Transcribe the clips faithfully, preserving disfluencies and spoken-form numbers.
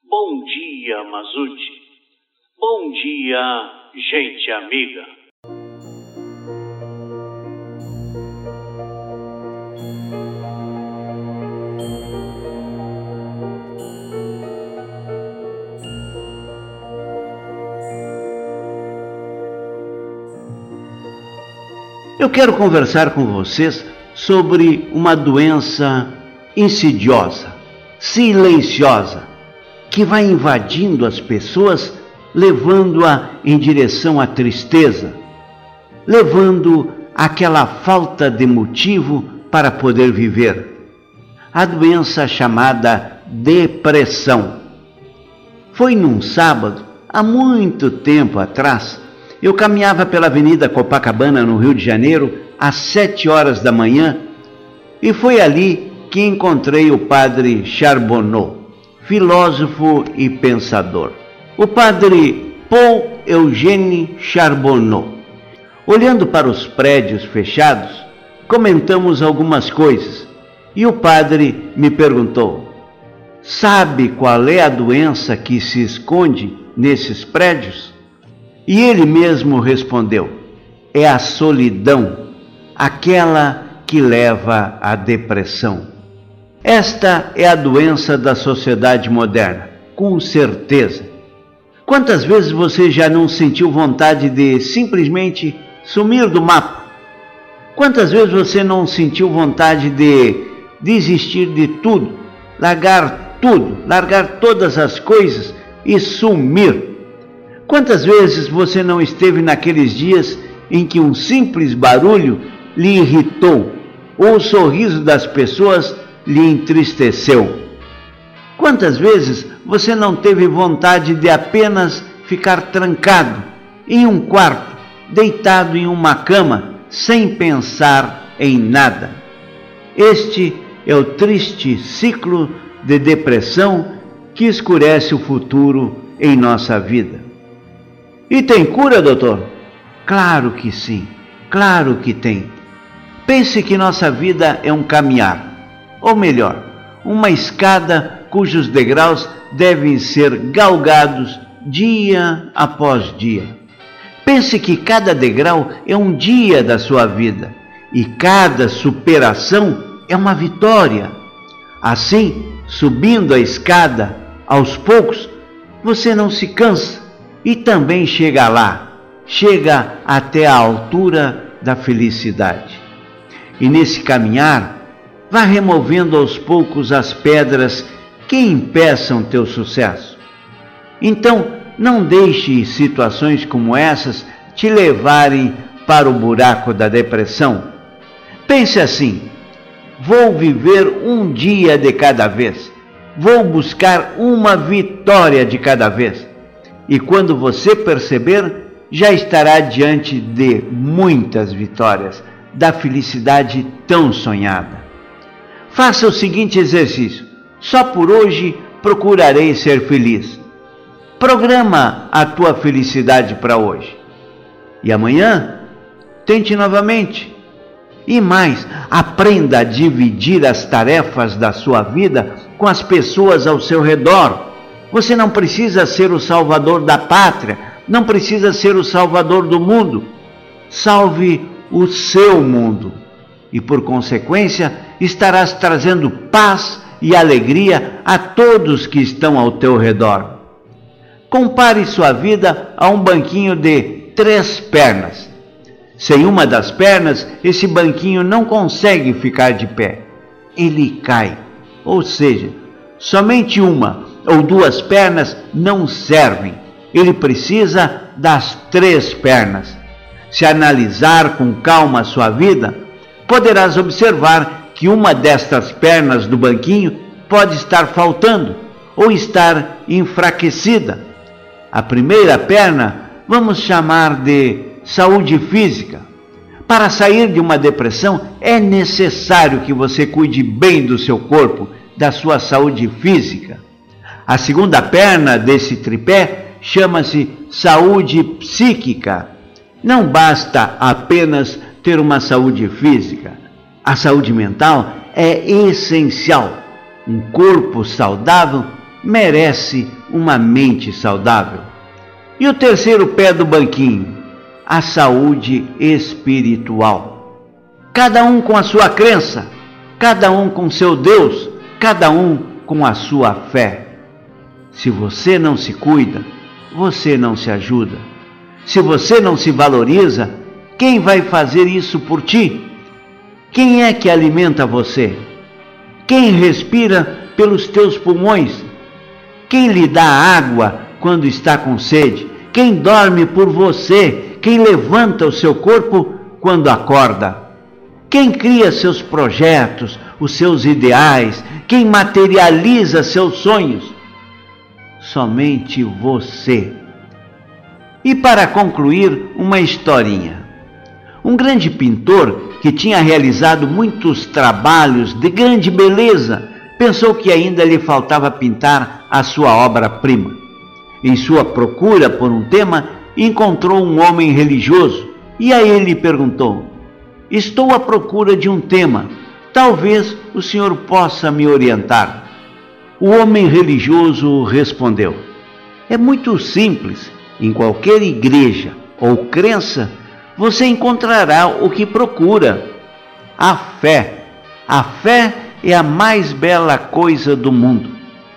Bom dia, Mazute. Bom dia, gente amiga. Eu quero conversar com vocês sobre uma doença insidiosa, silenciosa, que vai invadindo as pessoas, levando-a em direção à tristeza, levando àquela falta de motivo para poder viver. A doença chamada depressão. Foi num sábado, há muito tempo atrás, eu caminhava pela Avenida Copacabana, no Rio de Janeiro, às sete horas da manhã, e foi ali que encontrei o padre Charbonneau, filósofo e pensador. O padre Paul Eugène Charbonneau. Olhando para os prédios fechados, comentamos algumas coisas, e o padre me perguntou: sabe qual é a doença que se esconde nesses prédios? E ele mesmo respondeu: é a solidão, aquela que leva à depressão. Esta é a doença da sociedade moderna, com certeza. Quantas vezes você já não sentiu vontade de simplesmente sumir do mapa? Quantas vezes você não sentiu vontade de desistir de tudo, largar tudo, largar todas as coisas e sumir? Quantas vezes você não esteve naqueles dias em que um simples barulho lhe irritou, ou o sorriso das pessoas lhe entristeceu? Quantas vezes você não teve vontade de apenas ficar trancado em um quarto, deitado em uma cama, sem pensar em nada? Este é o triste ciclo de depressão que escurece o futuro em nossa vida. E tem cura, doutor? Claro que sim, claro que tem. Pense que nossa vida é um caminhar, ou melhor, uma escada cujos degraus devem ser galgados dia após dia. Pense que cada degrau é um dia da sua vida, e cada superação é uma vitória. Assim, subindo a escada, aos poucos, você não se cansa, e também chega lá, chega até a altura da felicidade. E nesse caminhar, vá removendo aos poucos as pedras que impeçam teu sucesso. Então, não deixe situações como essas te levarem para o buraco da depressão. Pense assim: vou viver um dia de cada vez, vou buscar uma vitória de cada vez. E quando você perceber, já estará diante de muitas vitórias, da felicidade tão sonhada. Faça o seguinte exercício: só por hoje procurarei ser feliz. Programa a tua felicidade para hoje. E amanhã, tente novamente. E mais, aprenda a dividir as tarefas da sua vida com as pessoas ao seu redor. Você não precisa ser o salvador da pátria, não precisa ser o salvador do mundo. Salve o seu mundo e, por consequência, estarás trazendo paz e alegria a todos que estão ao teu redor. Compare sua vida a um banquinho de três pernas. Sem uma das pernas, esse banquinho não consegue ficar de pé. Ele cai. Ou seja, somente uma ou duas pernas não servem. Ele precisa das três pernas. Se analisar com calma a sua vida, poderás observar que uma destas pernas do banquinho pode estar faltando ou estar enfraquecida. A primeira perna vamos chamar de saúde física. Para sair de uma depressão, é necessário que você cuide bem do seu corpo, da sua saúde física. A segunda perna desse tripé chama-se saúde psíquica. Não basta apenas ter uma saúde física. A saúde mental é essencial. Um corpo saudável merece uma mente saudável. E o terceiro pé do banquinho, a saúde espiritual. Cada um com a sua crença, cada um com seu Deus, cada um com a sua fé. Se você não se cuida, você não se ajuda. Se você não se valoriza, quem vai fazer isso por ti? Quem é que alimenta você? Quem respira pelos teus pulmões? Quem lhe dá água quando está com sede? Quem dorme por você? Quem levanta o seu corpo quando acorda? Quem cria seus projetos, os seus ideais? Quem materializa seus sonhos? Somente você. E para concluir, uma historinha. Um grande pintor que tinha realizado muitos trabalhos de grande beleza, pensou que ainda lhe faltava pintar a sua obra-prima. Em sua procura por um tema, encontrou um homem religioso e a ele perguntou: estou à procura de um tema, talvez o senhor possa me orientar. O homem religioso respondeu: é muito simples, em qualquer igreja ou crença, você encontrará o que procura: a fé. A fé é a mais bela coisa do mundo.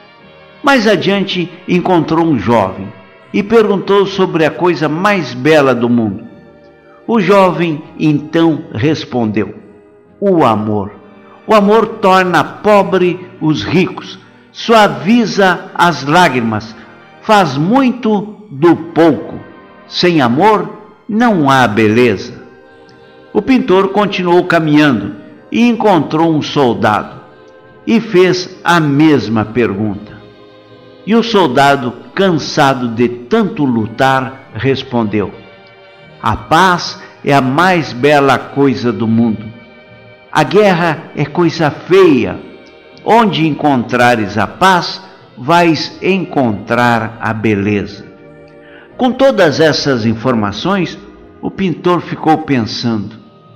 Mais adiante encontrou um jovem e perguntou sobre a coisa mais bela do mundo. O jovem então respondeu: o amor. O amor torna pobre os ricos, suaviza as lágrimas, faz muito do pouco. Sem amor não há beleza. O pintor continuou caminhando e encontrou um soldado e fez a mesma pergunta. E o soldado, cansado de tanto lutar, respondeu: a paz é a mais bela coisa do mundo. A guerra é coisa feia. Onde encontrares a paz, vais encontrar a beleza. Com todas essas informações, o pintor ficou pensando: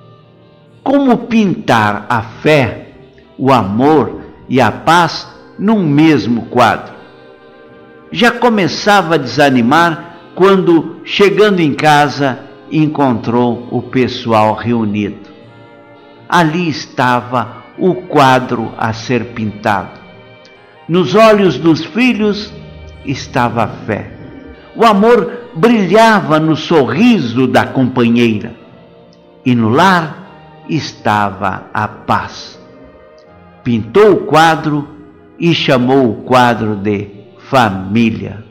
como pintar a fé, o amor e a paz num mesmo quadro? Já começava a desanimar quando, chegando em casa, encontrou o pessoal reunido. Ali estava o quadro a ser pintado. Nos olhos dos filhos estava a fé. O amor brilhava no sorriso da companheira. E no lar estava a paz. Pintou o quadro e chamou o quadro de família.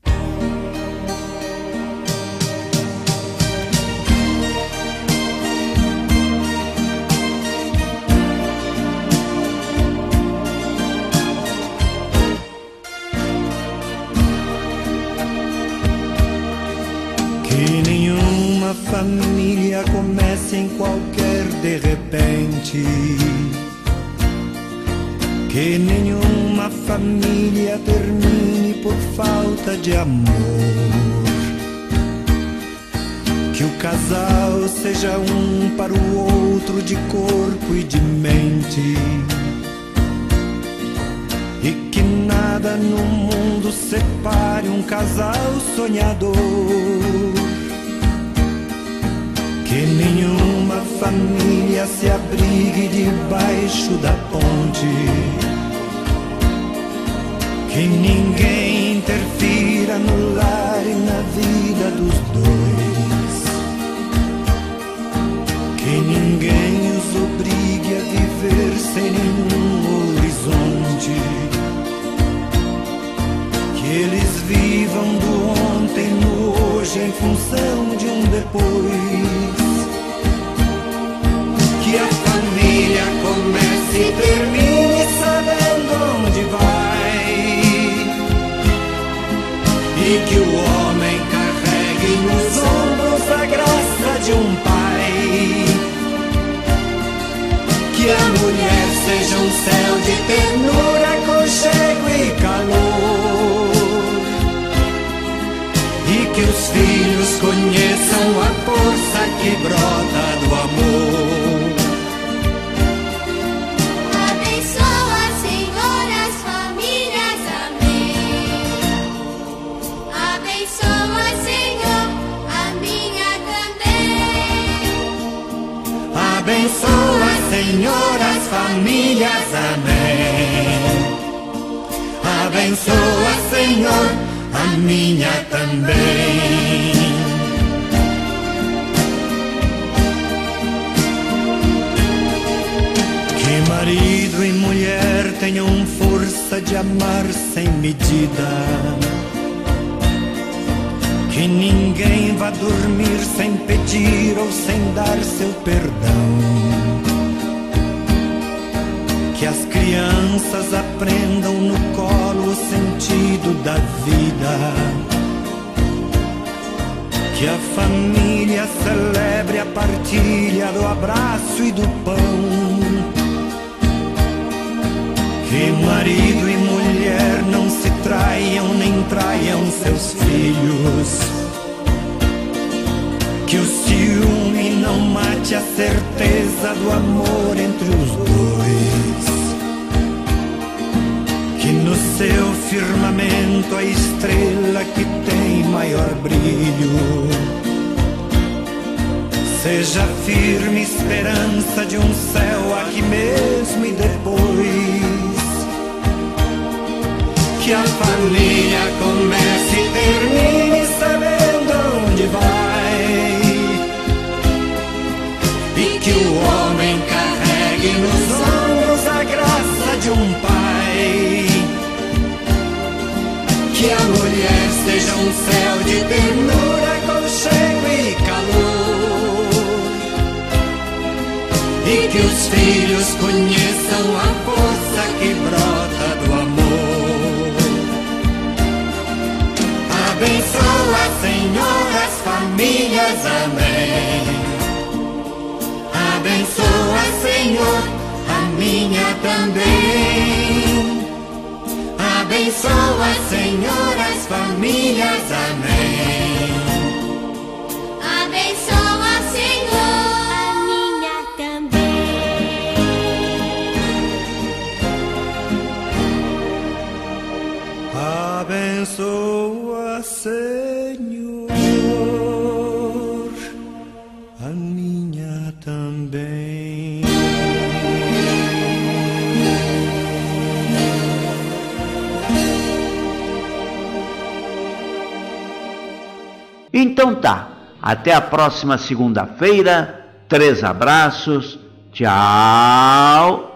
Que nenhuma família comece em qualquer de repente. Que nenhuma família termine por falta de amor. Que o casal seja um para o outro de corpo e de mente. E que nada no mundo separe um casal sonhador. Que nenhuma família se abrigue debaixo da ponte. Que ninguém interfira no lar e na vida dos dois. Que ninguém os obrigue a viver sem nenhum horizonte. Que eles vivam do ontem no hoje em função de um depois. Que a família comece e termine sabendo onde vai. E que o homem carregue nos ombros a graça de um pai. Que a mulher seja um céu de ternura, aconchego e calor. E que os filhos conheçam a força que brota do amor. Abençoa, Senhor, as famílias, amém. Senhor, as famílias, amém. Abençoa, Senhor, a minha também. Que marido e mulher tenham força de amar sem medida. Que ninguém vá dormir sem pedir ou sem dar seu perdão. Que as crianças aprendam no colo o sentido da vida. Que a família celebre a partilha do abraço e do pão. Que marido e mulher não se traiam nem traiam seus filhos. Que o ciúme não mate a certeza do amor entre os dois. Que no seu firmamento a estrela que tem maior brilho seja firme esperança de um céu aqui mesmo e depois. Que a família comece e termine sabendo onde vai. E que o homem carregue nos ombros a graça de um pai. Que a mulher seja um céu de ternura, aconchego e calor. E que os filhos conheçam a força que brota do amor. Abençoa, Senhor, as famílias, amém. Abençoa, Senhor, a minha também. Abençoa, Senhor, as famílias, amém. Abençoa, Senhor, a minha também. Abençoa, Senhor, a minha também. Então tá, até a próxima segunda-feira, três abraços, tchau!